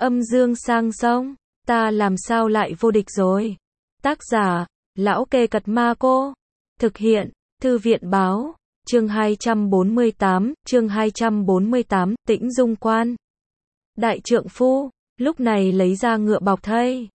Âm dương sang sông, ta làm sao lại vô địch rồi. Tác giả, Lão Kê Cật Ma Cô. Thực hiện, Thư viện Báo. Chương 248, Tĩnh Dung Quan. Đại trượng phu, lúc này lấy ra ngựa bọc thây.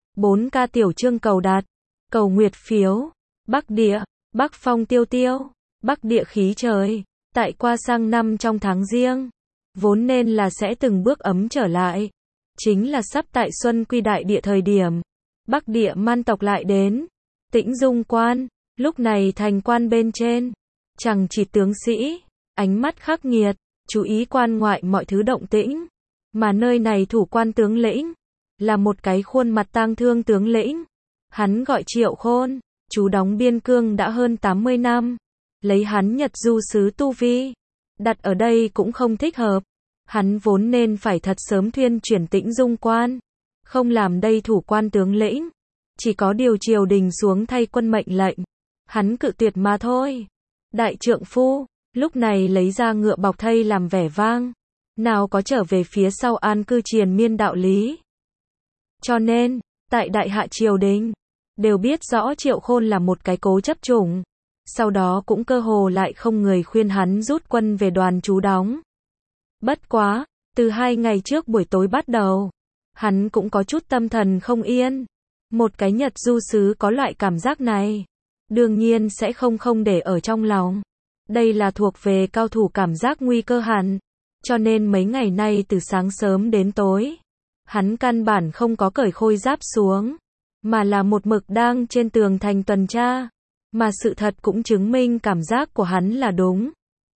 4K tiểu chương cầu đạt, cầu nguyệt phiếu. Bắc địa, Bắc phong tiêu tiêu, Bắc địa khí trời, tại qua sang năm trong tháng riêng, vốn nên là sẽ từng bước ấm trở lại. Chính là sắp tại xuân quy đại địa thời điểm, Bắc địa man tộc lại đến. Tĩnh Dung Quan, lúc này thành quan bên trên, chẳng chỉ tướng sĩ, ánh mắt khắc nghiệt, chú ý quan ngoại mọi thứ động tĩnh, mà nơi này thủ quan tướng lĩnh, là một cái khuôn mặt tang thương tướng lĩnh. Hắn gọi Triệu Khôn, chú đóng biên cương đã hơn 80 năm, lấy hắn Nhật du sứ tu vi, đặt ở đây cũng không thích hợp. Hắn vốn nên phải thật sớm thuyên chuyển Tĩnh Dung Quan, không làm đây thủ quan tướng lĩnh, chỉ có điều triều đình xuống thay quân mệnh lệnh, hắn cự tuyệt mà thôi. Đại trượng phu, lúc này lấy ra ngựa bọc thây làm vẻ vang, nào có trở về phía sau an cư triền miên đạo lý. Cho nên, tại đại hạ triều đình, đều biết rõ Triệu Khôn là một cái cố chấp chủng, sau đó cũng cơ hồ lại không người khuyên hắn rút quân về đoàn trú đóng. Bất quá, từ 2 ngày trước buổi tối bắt đầu, hắn cũng có chút tâm thần không yên. Một cái Nhật du sứ có loại cảm giác này, đương nhiên sẽ không để ở trong lòng. Đây là thuộc về cao thủ cảm giác nguy cơ hẳn, cho nên mấy ngày nay từ sáng sớm đến tối, hắn căn bản không có cởi khôi giáp xuống, mà là một mực đang trên tường thành tuần tra, mà sự thật cũng chứng minh cảm giác của hắn là đúng.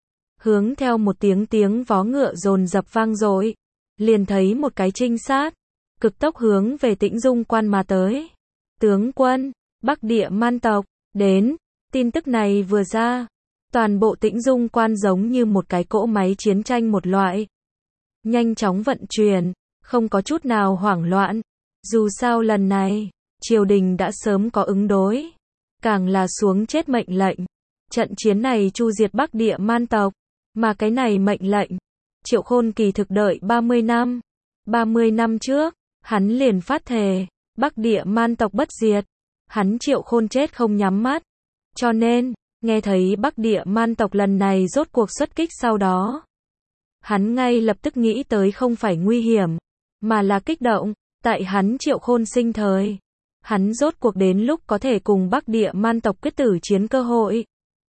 Hướng theo một tiếng vó ngựa dồn dập vang dội, liền thấy một cái trinh sát, cực tốc hướng về Tĩnh Dung Quan mà tới. Tướng quân, Bắc địa man tộc, đến. Tin tức này vừa ra, toàn bộ Tĩnh Dung Quan giống như một cái cỗ máy chiến tranh một loại. Nhanh chóng vận chuyển, không có chút nào hoảng loạn. Dù sao lần này, triều đình đã sớm có ứng đối. Càng là xuống chết mệnh lệnh. Trận chiến này chu diệt Bắc địa man tộc. Mà cái này mệnh lệnh, Triệu Khôn kỳ thực đợi 30 năm. 30 năm trước, hắn liền phát thề, Bắc địa man tộc bất diệt. Hắn Triệu Khôn chết không nhắm mắt. Cho nên, nghe thấy Bắc địa man tộc lần này rốt cuộc xuất kích sau đó, hắn ngay lập tức nghĩ tới không phải nguy hiểm, mà là kích động. Tại hắn Triệu Khôn sinh thời, hắn rốt cuộc đến lúc có thể cùng Bắc địa man tộc quyết tử chiến cơ hội.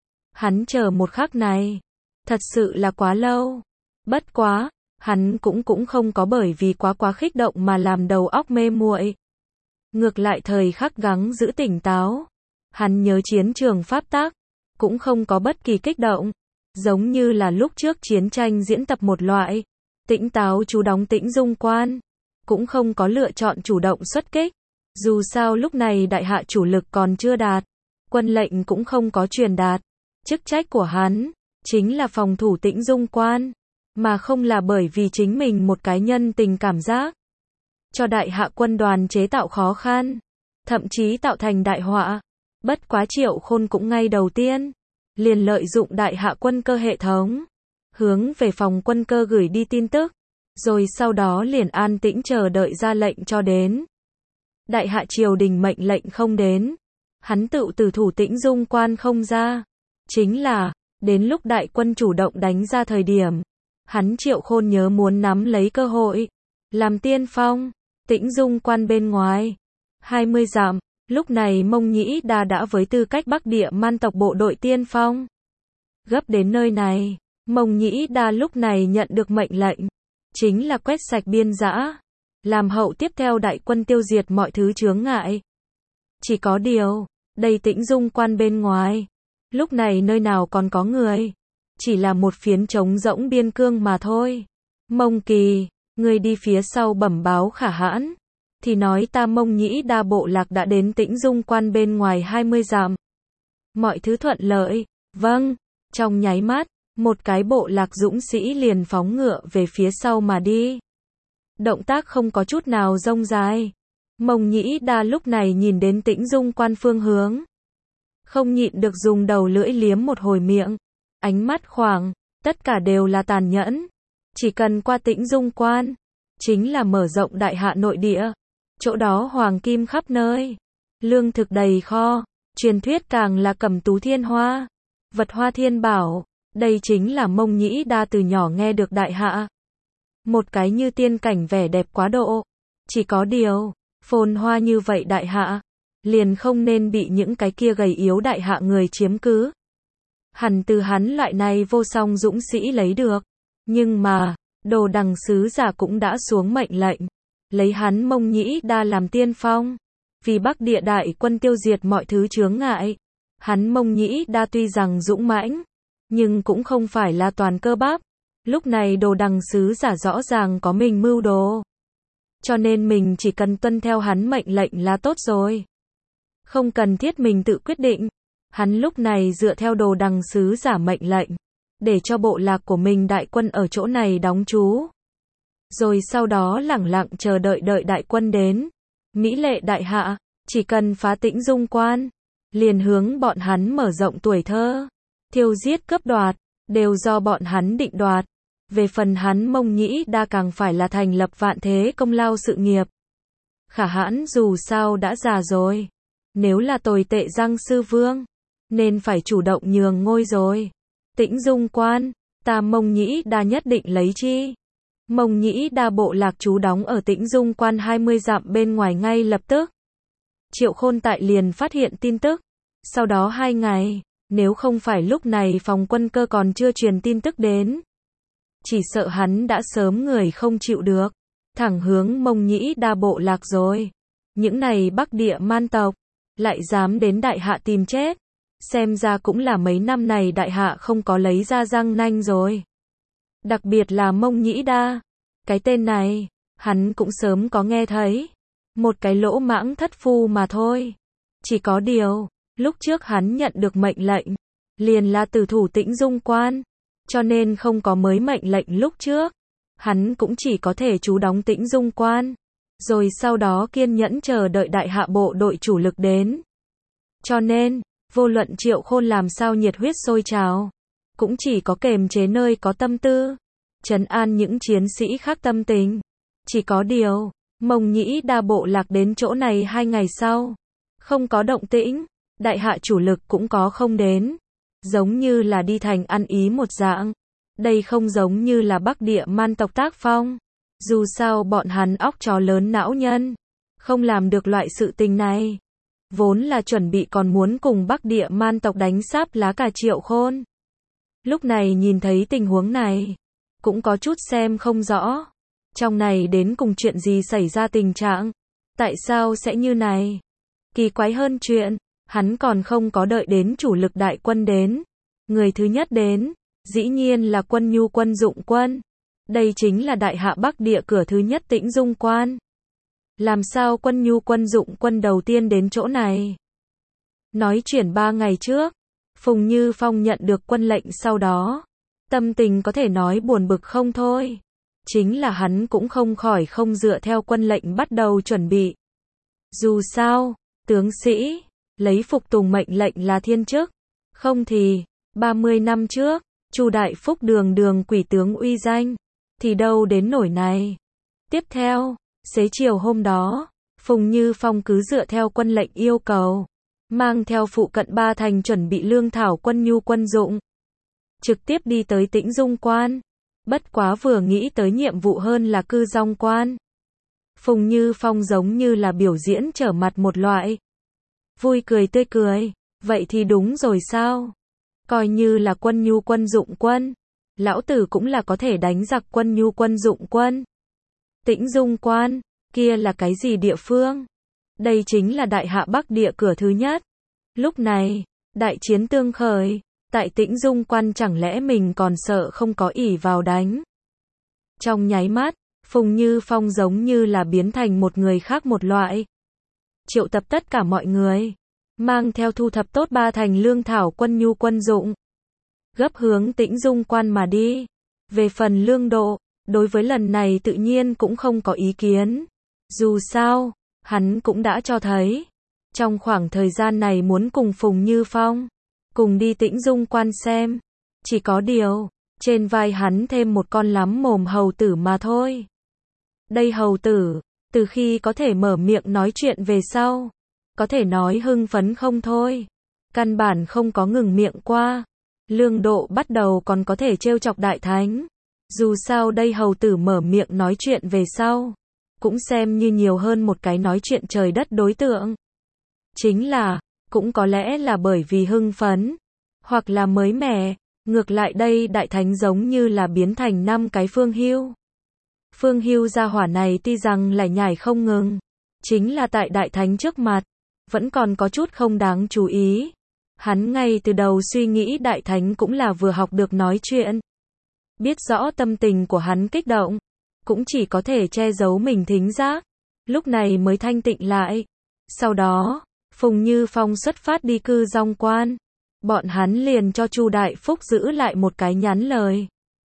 Hắn chờ một khắc này, thật sự là quá lâu. Bất quá, hắn cũng không có bởi vì quá kích động mà làm đầu óc mê muội. Ngược lại thời khắc gắng giữ tỉnh táo. Hắn nhớ chiến trường pháp tắc, cũng không có bất kỳ kích động, giống như là lúc trước chiến tranh diễn tập một loại. Tĩnh táo chú đóng Tĩnh Dung Quan, cũng không có lựa chọn chủ động xuất kích. Dù sao lúc này đại hạ chủ lực còn chưa đạt, quân lệnh cũng không có truyền đạt. Chức trách của hắn chính là phòng thủ Tĩnh Dung Quan, mà không là bởi vì chính mình một cái nhân tình cảm giác, cho đại hạ quân đoàn chế tạo khó khăn, thậm chí tạo thành đại họa. Bất quá Triệu Khôn cũng ngay đầu tiên, liền lợi dụng đại hạ quân cơ hệ thống, hướng về phòng quân cơ gửi đi tin tức, rồi sau đó liền an tĩnh chờ đợi ra lệnh cho đến. Đại hạ triều đình mệnh lệnh không đến, hắn tự từ thủ Tĩnh Dung Quan không ra. Chính là, đến lúc đại quân chủ động đánh ra thời điểm, hắn Triệu Khôn nhớ muốn nắm lấy cơ hội, làm tiên phong. Tĩnh Dung Quan bên ngoài, 20 dặm, lúc này Mông Nhĩ Đa đã với tư cách Bắc địa man tộc bộ đội tiên phong. Gấp đến nơi này, Mông Nhĩ Đa lúc này nhận được mệnh lệnh, chính là quét sạch biên dã, làm hậu tiếp theo đại quân tiêu diệt mọi thứ chướng ngại. Chỉ có điều, đây Tĩnh Dung Quan bên ngoài, lúc này nơi nào còn có người, chỉ là một phiến trống rỗng biên cương mà thôi. Mông Kỳ, người đi phía sau bẩm báo Khả Hãn, thì nói ta Mông Nhĩ Đa bộ lạc đã đến Tĩnh Dung Quan bên ngoài 20 dặm. Mọi thứ thuận lợi. Vâng. Trong nháy mắt, một cái bộ lạc dũng sĩ liền phóng ngựa về phía sau mà đi. Động tác không có chút nào rông dài. Mông Nhĩ Đa lúc này nhìn đến Tĩnh Dung Quan phương hướng, không nhịn được dùng đầu lưỡi liếm một hồi miệng. Ánh mắt khoảng, tất cả đều là tàn nhẫn. Chỉ cần qua Tĩnh Dung Quan, chính là mở rộng đại hạ nội địa. Chỗ đó hoàng kim khắp nơi, lương thực đầy kho, truyền thuyết càng là cẩm tú thiên hoa, vật hoa thiên bảo. Đây chính là Mông Nhĩ Đa từ nhỏ nghe được đại hạ. Một cái như tiên cảnh vẻ đẹp quá độ. Chỉ có điều, phồn hoa như vậy đại hạ, liền không nên bị những cái kia gầy yếu đại hạ người chiếm cứ. Hẳn từ hắn loại này vô song dũng sĩ lấy được. Nhưng mà, Đồ Đằng sứ giả cũng đã xuống mệnh lệnh, lấy hắn Mông Nhĩ Đa làm tiên phong, vì Bắc Địa đại quân tiêu diệt mọi thứ chướng ngại. Hắn Mông Nhĩ Đa tuy rằng dũng mãnh, nhưng cũng không phải là toàn cơ bắp. Lúc này Đồ Đằng sứ giả rõ ràng có mình mưu đồ, cho nên mình chỉ cần tuân theo hắn mệnh lệnh là tốt rồi, không cần thiết mình tự quyết định. Hắn lúc này dựa theo Đồ Đằng sứ giả mệnh lệnh, để cho bộ lạc của mình đại quân ở chỗ này đóng trú, rồi sau đó lẳng lặng chờ đợi đại quân đến. Mỹ lệ đại hạ, chỉ cần phá Tĩnh Dung Quan, liền hướng bọn hắn mở rộng tuổi thơ, thiêu giết cướp đoạt, đều do bọn hắn định đoạt. Về phần hắn Mông Nhĩ Đa càng phải là thành lập vạn thế công lao sự nghiệp. Khả hãn dù sao đã già rồi, nếu là tồi tệ Giang sư vương, nên phải chủ động nhường ngôi rồi. Tĩnh Dung Quan, ta Mông Nhĩ Đa nhất định lấy chi. Mông Nhĩ Đa bộ lạc trú đóng ở Tĩnh Dung Quan 20 dặm bên ngoài ngay lập tức. Triệu Khôn tại liền phát hiện tin tức. Sau đó 2 ngày, nếu không phải lúc này phòng quân cơ còn chưa truyền tin tức đến, chỉ sợ hắn đã sớm người không chịu được, thẳng hướng Mông Nhĩ Đa bộ lạc rồi. Những này Bắc Địa man tộc, lại dám đến đại hạ tìm chết. Xem ra cũng là mấy năm này đại hạ không có lấy ra răng nanh rồi. Đặc biệt là Mông Nhĩ Đa. Cái tên này, hắn cũng sớm có nghe thấy. Một cái lỗ mãng thất phu mà thôi. Chỉ có điều, lúc trước hắn nhận được mệnh lệnh, liền là tử thủ Tĩnh Dung Quan, cho nên không có mới mệnh lệnh lúc trước. Hắn cũng chỉ có thể trú đóng Tĩnh Dung Quan, rồi sau đó kiên nhẫn chờ đợi đại hạ bộ đội chủ lực đến. Cho nên, vô luận Triệu Khôn làm sao nhiệt huyết sôi trào, cũng chỉ có kềm chế nơi có tâm tư, trấn an những chiến sĩ khác tâm tình. Chỉ có điều, Mông Nhĩ Đa bộ lạc đến chỗ này 2 ngày sau, không có động tĩnh, đại hạ chủ lực cũng có không đến, giống như là đi thành ăn ý một dạng. Đây không giống như là Bắc Địa man tộc tác phong, dù sao bọn hắn óc chó lớn não nhân, không làm được loại sự tình này. Vốn là chuẩn bị còn muốn cùng Bắc Địa man tộc đánh sáp lá cà Triệu Khôn. Lúc này nhìn thấy tình huống này, cũng có chút xem không rõ. Trong này đến cùng chuyện gì xảy ra tình trạng? Tại sao sẽ như này? Kỳ quái hơn chuyện, hắn còn không có đợi đến chủ lực đại quân đến. Người thứ nhất đến, dĩ nhiên là Quân Nhu Quân Dụng Quân. Đây chính là đại hạ Bắc Địa cửa thứ nhất Tĩnh Dung Quan. Làm sao Quân Nhu Quân Dụng Quân đầu tiên đến chỗ này? Nói chuyển 3 ngày trước, Phùng Như Phong nhận được quân lệnh sau đó, tâm tình có thể nói buồn bực không thôi. Chính là hắn cũng không khỏi không dựa theo quân lệnh bắt đầu chuẩn bị. Dù sao, tướng sĩ, lấy phục tùng mệnh lệnh là thiên chức. Không thì, 30 năm trước, Chu Đại Phúc đường quỷ tướng uy danh, thì đâu đến nổi này. Tiếp theo, xế chiều hôm đó, Phùng Như Phong cứ dựa theo quân lệnh yêu cầu, mang theo phụ cận 3 thành chuẩn bị lương thảo Quân Nhu Quân Dụng, trực tiếp đi tới Tĩnh Dung Quan. Bất quá vừa nghĩ tới nhiệm vụ hơn là cư dong quan, Phùng Như Phong giống như là biểu diễn trở mặt một loại. Vui cười tươi cười, vậy thì đúng rồi sao? Coi như là Quân Nhu Quân Dụng Quân, lão tử cũng là có thể đánh giặc Quân Nhu Quân Dụng Quân. Tĩnh Dung Quan, kia là cái gì địa phương? Đây chính là đại hạ Bắc Địa cửa thứ nhất. Lúc này, đại chiến tương khởi, tại Tĩnh Dung Quan chẳng lẽ mình còn sợ không có ỷ vào đánh? Trong nháy mắt, Phùng Như Phong giống như là biến thành một người khác một loại. Triệu tập tất cả mọi người, mang theo thu thập tốt 3 thành lương thảo Quân Nhu Quân Dụng, gấp hướng Tĩnh Dung Quan mà đi. Về phần lương độ, đối với lần này tự nhiên cũng không có ý kiến. Dù sao, hắn cũng đã cho thấy, trong khoảng thời gian này muốn cùng Phùng Như Phong cùng đi Tĩnh Dung Quan xem. Chỉ có điều, trên vai hắn thêm một con lắm mồm hầu tử mà thôi. Đây hầu tử, từ khi có thể mở miệng nói chuyện về sau, có thể nói hưng phấn không thôi. Căn bản không có ngừng miệng qua. Lương Độ bắt đầu còn có thể trêu chọc Đại Thánh. Dù sao đây hầu tử mở miệng nói chuyện về sau, cũng xem như nhiều hơn một cái nói chuyện trời đất đối tượng. Chính là, cũng có lẽ là bởi vì hưng phấn, hoặc là mới mẻ, ngược lại đây Đại Thánh giống như là biến thành 5 cái Phương Hưu. Phương Hưu gia hỏa này tuy rằng lải nhải không ngừng, chính là tại Đại Thánh trước mặt, vẫn còn có chút không đáng chú ý. Hắn ngay từ đầu suy nghĩ Đại Thánh cũng là vừa học được nói chuyện. Biết rõ tâm tình của hắn kích động, cũng chỉ có thể che giấu mình thính giác, lúc này mới thanh tịnh lại. Sau đó, Phùng Như Phong xuất phát đi Cư Dong Quan, bọn hắn liền cho Chu Đại Phúc giữ lại một cái nhắn lời.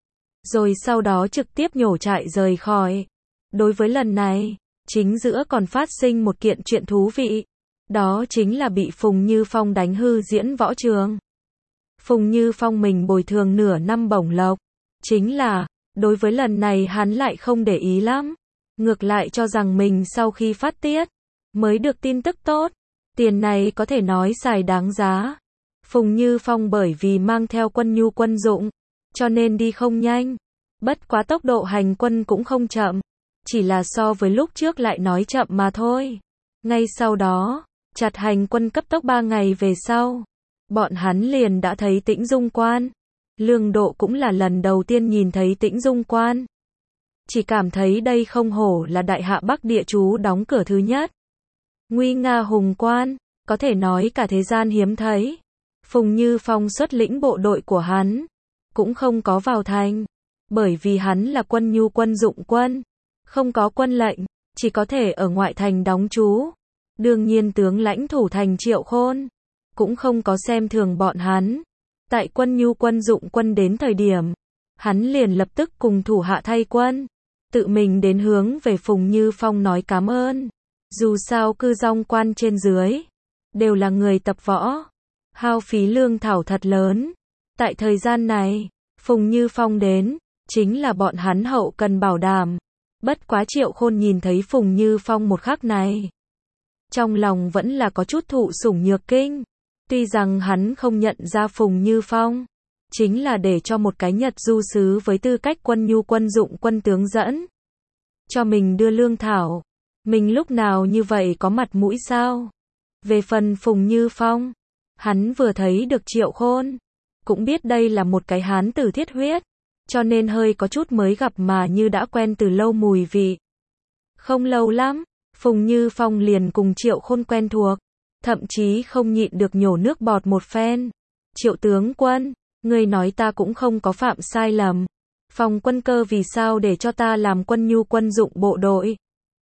Rồi sau đó trực tiếp nhổ trại rời khỏi. Đối với lần này, chính giữa còn phát sinh một kiện chuyện thú vị. Đó chính là bị Phùng Như Phong đánh hư diễn võ trường. Phùng Như Phong mình bồi thường nửa năm bổng lộc. Chính là, đối với lần này hắn lại không để ý lắm. Ngược lại cho rằng mình sau khi phát tiết, mới được tin tức tốt. Tiền này có thể nói xài đáng giá. Phùng Như Phong bởi vì mang theo quân nhu quân dụng, cho nên đi không nhanh. Bất quá tốc độ hành quân cũng không chậm. Chỉ là so với lúc trước lại nói chậm mà thôi. Ngay sau đó, chặt hành quân cấp tốc 3 ngày về sau, bọn hắn liền đã thấy Tĩnh Dung Quan. Lương Độ cũng là lần đầu tiên nhìn thấy Tĩnh Dung Quan. Chỉ cảm thấy đây không hổ là đại hạ Bắc địa chú đóng cửa thứ nhất. Nguy nga hùng quan, có thể nói cả thế gian hiếm thấy. Phùng Như Phong xuất lĩnh bộ đội của hắn, cũng không có vào thành, bởi vì hắn là quân nhu quân dụng quân, không có quân lệnh, chỉ có thể ở ngoại thành đóng trú. Đương nhiên tướng lãnh thủ thành Triệu Khôn, cũng không có xem thường bọn hắn. Tại quân nhu quân dụng quân đến thời điểm, hắn liền lập tức cùng thủ hạ thay quân, tự mình đến hướng về Phùng Như Phong nói cảm ơn. Dù sao Cư Dong Quan trên dưới, đều là người tập võ, hao phí lương thảo thật lớn. Tại thời gian này, Phùng Như Phong đến, chính là bọn hắn hậu cần bảo đảm. Bất quá Triệu Khôn nhìn thấy Phùng Như Phong một khắc này, trong lòng vẫn là có chút thụ sủng nhược kinh. Tuy rằng hắn không nhận ra Phùng Như Phong, chính là để cho một cái Nhật du sứ với tư cách quân nhu quân dụng quân tướng dẫn, cho mình đưa lương thảo. Mình lúc nào như vậy có mặt mũi sao? Về phần Phùng Như Phong, hắn vừa thấy được Triệu Khôn, cũng biết đây là một cái hán tử thiết huyết, cho nên hơi có chút mới gặp mà như đã quen từ lâu mùi vị. Không lâu lắm, Phùng Như Phong liền cùng Triệu Khôn quen thuộc, thậm chí không nhịn được nhổ nước bọt một phen. Triệu tướng quân, ngươi nói ta cũng không có phạm sai lầm. Phòng quân cơ vì sao để cho ta làm quân nhu quân dụng bộ đội?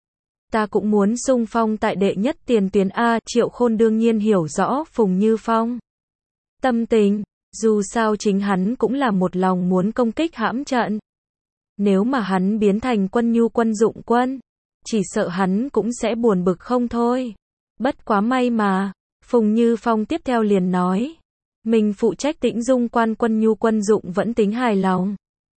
Ta cũng muốn xung phong tại đệ nhất tiền tuyến A. Triệu Khôn đương nhiên hiểu rõ Phùng Như Phong tâm tình, dù sao chính hắn cũng là một lòng muốn công kích hãm trận. Nếu mà hắn biến thành quân nhu quân dụng quân, chỉ sợ hắn cũng sẽ buồn bực không thôi. Bất quá may mà, Phùng Như Phong tiếp theo liền nói, mình phụ trách Tĩnh Dung Quan quân nhu quân dụng vẫn tính hài lòng.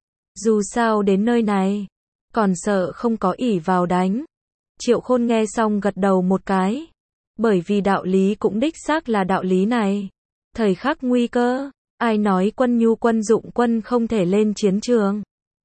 Dù sao đến nơi này, còn sợ không có ỷ vào đánh. Triệu Khôn nghe xong gật đầu một cái, bởi vì đạo lý cũng đích xác là đạo lý này. Thời khắc nguy cơ, ai nói quân nhu quân dụng quân không thể lên chiến trường.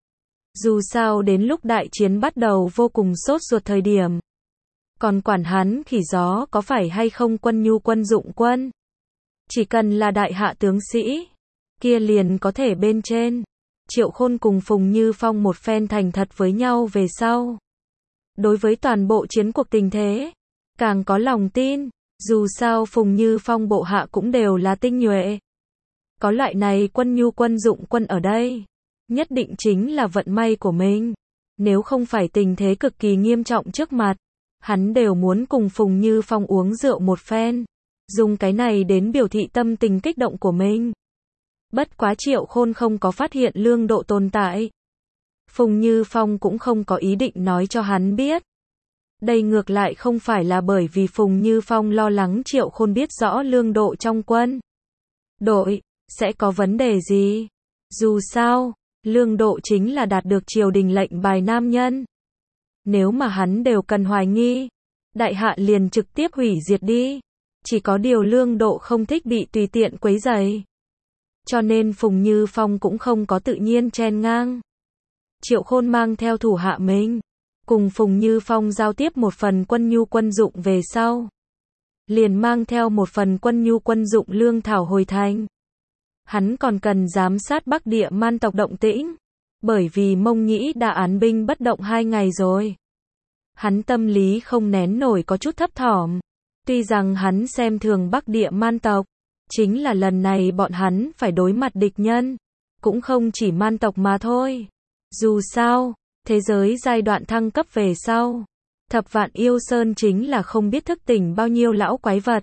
Dù sao đến lúc đại chiến bắt đầu vô cùng sốt ruột thời điểm, còn quản hắn khỉ gió có phải hay không quân nhu quân dụng quân. Chỉ cần là đại hạ tướng sĩ, kia liền có thể bên trên. Triệu Khôn cùng Phùng Như Phong một phen thành thật với nhau về sau. Đối với toàn bộ chiến cuộc tình thế, càng có lòng tin, dù sao Phùng Như Phong bộ hạ cũng đều là tinh nhuệ. Có loại này quân nhu quân dụng quân ở đây, nhất định chính là vận may của mình. Nếu không phải tình thế cực kỳ nghiêm trọng trước mặt, hắn đều muốn cùng Phùng Như Phong uống rượu một phen, dùng cái này đến biểu thị tâm tình kích động của mình. Bất quá Triệu Khôn không có phát hiện Lương Độ tồn tại. Phùng Như Phong cũng không có ý định nói cho hắn biết. Đây ngược lại không phải là bởi vì Phùng Như Phong lo lắng Triệu Khôn biết rõ Lương Độ trong quân đội sẽ có vấn đề gì. Dù sao, Lương Độ chính là đạt được triều đình lệnh bài nam nhân. Nếu mà hắn đều cần hoài nghi, đại hạ liền trực tiếp hủy diệt đi. Chỉ có điều Lương Độ không thích bị tùy tiện quấy rầy. Cho nên Phùng Như Phong cũng không có tự nhiên chen ngang. Triệu Khôn mang theo thủ hạ mình, cùng Phùng Như Phong giao tiếp một phần quân nhu quân dụng về sau. Liền mang theo một phần quân nhu quân dụng lương thảo hồi thành. Hắn còn cần giám sát Bắc Địa Man tộc động tĩnh, bởi vì Mông Nhĩ đã án binh bất động 2 ngày rồi. Hắn tâm lý không nén nổi có chút thấp thỏm. Tuy rằng hắn xem thường Bắc Địa Man tộc, chính là lần này bọn hắn phải đối mặt địch nhân, cũng không chỉ man tộc mà thôi. Dù sao, thế giới giai đoạn thăng cấp về sau, Thập Vạn Yêu Sơn chính là không biết thức tỉnh bao nhiêu lão quái vật.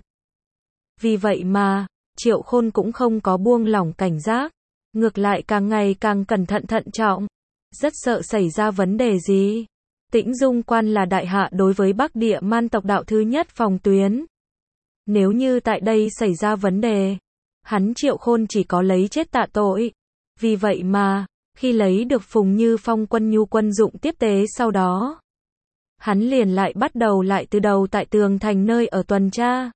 Vì vậy mà, Triệu Khôn cũng không có buông lỏng cảnh giác, ngược lại càng ngày càng cẩn thận thận trọng, rất sợ xảy ra vấn đề gì. Tĩnh Dung Quan là đại hạ đối với Bắc Địa Man tộc đạo thứ nhất phòng tuyến. Nếu như tại đây xảy ra vấn đề, hắn Triệu Khôn chỉ có lấy chết tạ tội. Vì vậy mà, khi lấy được Phùng Như Phong quân nhu quân dụng tiếp tế sau đó, hắn liền lại bắt đầu lại từ đầu tại tường thành nơi ở tuần tra.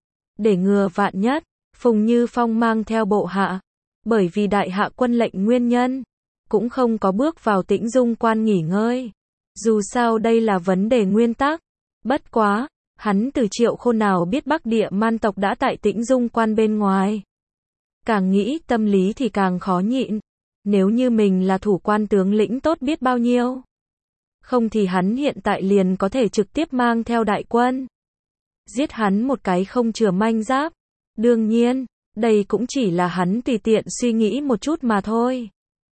Để ngừa vạn nhất, Phùng Như Phong mang theo bộ hạ, bởi vì đại hạ quân lệnh nguyên nhân, cũng không có bước vào Tĩnh Dung Quan nghỉ ngơi. Dù sao đây là vấn đề nguyên tắc. Bất quá, hắn từ Triệu Khôn nào biết Bắc Địa Man tộc đã tại Tĩnh Dung Quan bên ngoài. Càng nghĩ tâm lý thì càng khó nhịn. Nếu như mình là thủ quan tướng lĩnh tốt biết bao nhiêu. Không thì hắn hiện tại liền có thể trực tiếp mang theo đại quân. Giết hắn một cái không chừa manh giáp. Đương nhiên, đây cũng chỉ là hắn tùy tiện suy nghĩ một chút mà thôi.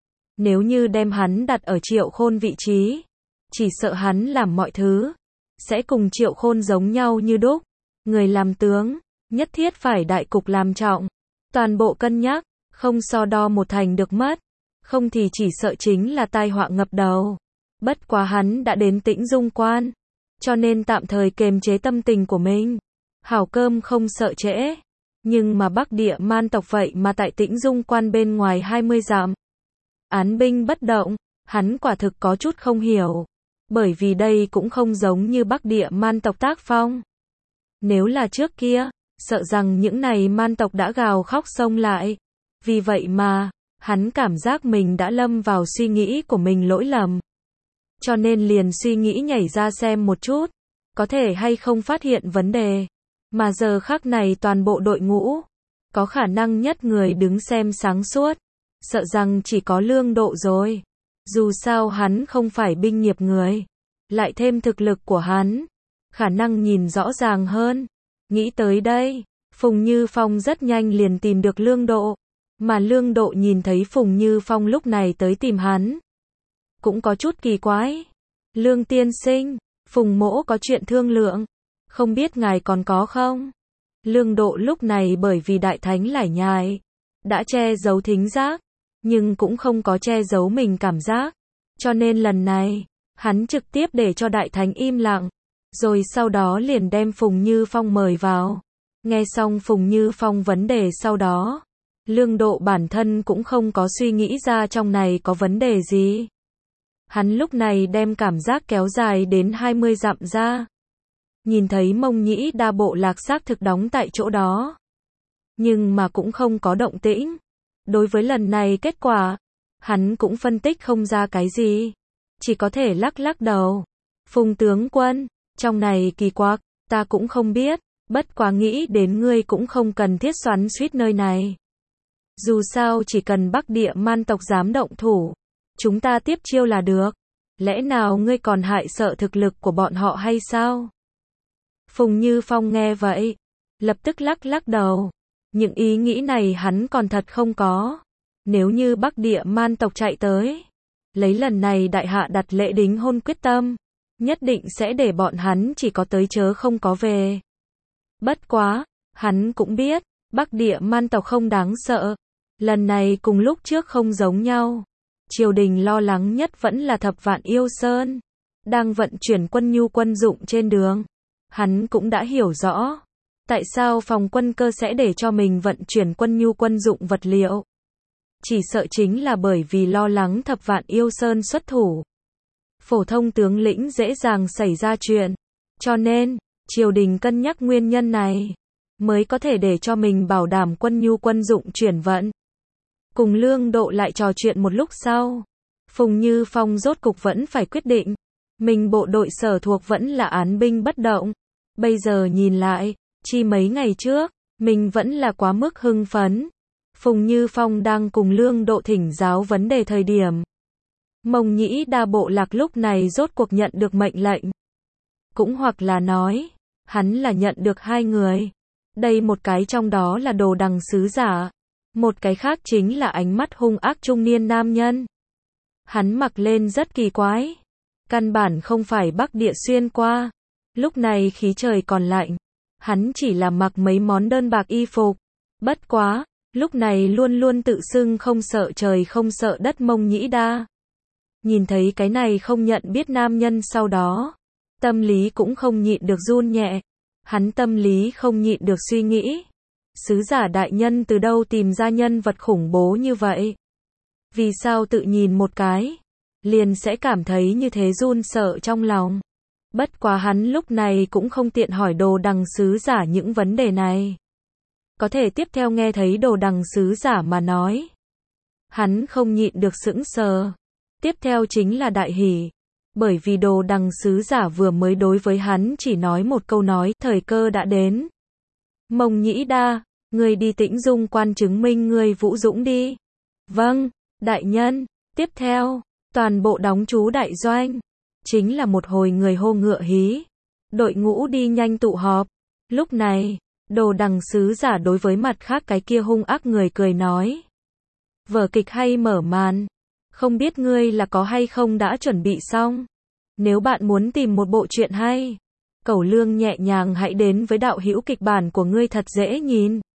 Nếu như đem hắn đặt ở Triệu Khôn vị trí, chỉ sợ hắn làm mọi thứ sẽ cùng Triệu Khôn giống nhau như đúc. Người làm tướng, nhất thiết phải đại cục làm trọng, toàn bộ cân nhắc, không so đo một thành được mất, không thì chỉ sợ chính là tai họa ngập đầu. Bất quá hắn đã đến Tĩnh Dung Quan, cho nên tạm thời kềm chế tâm tình của mình. Hảo cơm không sợ trễ, nhưng mà Bắc Địa Man tộc vậy mà tại Tĩnh Dung Quan bên ngoài 20 dặm án binh bất động, hắn quả thực có chút không hiểu. Bởi vì đây cũng không giống như Bắc Địa Man tộc tác phong. Nếu là trước kia, sợ rằng những này man tộc đã gào khóc xông lại. Vì vậy mà, hắn cảm giác mình đã lâm vào suy nghĩ của mình lỗi lầm. Cho nên liền suy nghĩ nhảy ra xem một chút, có thể hay không phát hiện vấn đề. Mà giờ khắc này toàn bộ đội ngũ, có khả năng nhất người đứng xem sáng suốt, sợ rằng chỉ có Lương Độ rồi. Dù sao hắn không phải binh nghiệp người, lại thêm thực lực của hắn, khả năng nhìn rõ ràng hơn. Nghĩ tới đây, Phùng Như Phong rất nhanh liền tìm được Lương Độ, mà Lương Độ nhìn thấy Phùng Như Phong lúc này tới tìm hắn, cũng có chút kỳ quái. Lương tiên sinh, Phùng mỗ có chuyện thương lượng, không biết ngài còn có không? Lương Độ lúc này bởi vì đại thánh lải nhải, đã che giấu thính giác, nhưng cũng không có che giấu mình cảm giác. Cho nên lần này, hắn trực tiếp để cho đại thánh im lặng, rồi sau đó liền đem Phùng Như Phong mời vào. Nghe xong Phùng Như Phong vấn đề sau đó, Lương Độ bản thân cũng không có suy nghĩ ra trong này có vấn đề gì. Hắn lúc này đem cảm giác kéo dài đến 20 dặm ra. Nhìn thấy Mông Nhĩ đa bộ lạc xác thực đóng tại chỗ đó, nhưng mà cũng không có động tĩnh. Đối với lần này kết quả, hắn cũng phân tích không ra cái gì, chỉ có thể lắc lắc đầu. Phùng tướng quân, trong này kỳ quặc, ta cũng không biết, bất quá nghĩ đến ngươi cũng không cần thiết xoắn xuýt nơi này. Dù sao chỉ cần Bắc Địa Man tộc dám động thủ, chúng ta tiếp chiêu là được. Lẽ nào ngươi còn hại sợ thực lực của bọn họ hay sao? Phùng Như Phong nghe vậy, lập tức lắc lắc đầu. Những ý nghĩ này hắn còn thật không có. Nếu như Bắc Địa Man tộc chạy tới, lấy lần này đại hạ đặt lễ đính hôn quyết tâm, nhất định sẽ để bọn hắn chỉ có tới chớ không có về. Bất quá, hắn cũng biết, Bắc Địa Man tộc không đáng sợ. Lần này cùng lúc trước không giống nhau. Triều đình lo lắng nhất vẫn là Thập Vạn Yêu Sơn, đang vận chuyển quân nhu quân dụng trên đường. Hắn cũng đã hiểu rõ, tại sao phòng quân cơ sẽ để cho mình vận chuyển quân nhu quân dụng vật liệu. Chỉ sợ chính là bởi vì lo lắng Thập Vạn Yêu Sơn xuất thủ. phổ thông tướng lĩnh dễ dàng xảy ra chuyện. Cho nên, triều đình cân nhắc nguyên nhân này, mới có thể để cho mình bảo đảm quân nhu quân dụng chuyển vận. Cùng Lương Độ lại trò chuyện một lúc sau, Phùng Như Phong rốt cục vẫn phải quyết định, mình bộ đội sở thuộc vẫn là án binh bất động. Bây giờ nhìn lại, chi mấy ngày trước, mình vẫn là quá mức hưng phấn. Phùng Như Phong đang cùng Lương Độ thỉnh giáo vấn đề thời điểm. Mông Nhĩ Đa bộ lạc lúc này rốt cuộc nhận được mệnh lệnh. Cũng hoặc là nói, hắn là nhận được hai người. Đây một cái trong đó là Đồ Đằng sứ giả. Một cái khác chính là ánh mắt hung ác trung niên nam nhân. Hắn mặc lên rất kỳ quái. Căn bản không phải Bắc Địa xuyên qua. Lúc này khí trời còn lạnh. Hắn chỉ là mặc mấy món đơn bạc y phục. Bất quá, lúc này luôn luôn tự xưng không sợ trời không sợ đất Mông Nhĩ Đa. Nhìn thấy cái này không nhận biết nam nhân sau đó. Tâm lý cũng không nhịn được run nhẹ. Hắn tâm lý không nhịn được suy nghĩ. Sứ giả đại nhân từ đâu tìm ra nhân vật khủng bố như vậy? Vì sao tự nhìn một cái, liền sẽ cảm thấy như thế run sợ trong lòng? Bất quá hắn lúc này cũng không tiện hỏi Đồ Đằng sứ giả những vấn đề này. Có thể tiếp theo nghe thấy Đồ Đằng sứ giả mà nói. Hắn không nhịn được sững sờ. Tiếp theo chính là đại hỉ. Bởi vì Đồ Đằng sứ giả vừa mới đối với hắn chỉ nói một câu nói, thời cơ đã đến. Mông Nhĩ Đa, ngươi đi Tĩnh Dung quan chứng minh ngươi vũ dũng đi. Vâng, đại nhân. Tiếp theo, toàn bộ đóng trú đại doanh. Chính là một hồi người hô ngựa hí. Đội ngũ đi nhanh tụ họp. Lúc này, Đồ Đằng sứ giả đối với mặt khác cái kia hung ác người cười nói. Vở kịch hay mở màn. Không biết ngươi là có hay không đã chuẩn bị xong. Nếu bạn muốn tìm một bộ truyện hay, Cẩu Lương nhẹ nhàng hãy đến với đạo hữu kịch bản của ngươi thật dễ nhìn.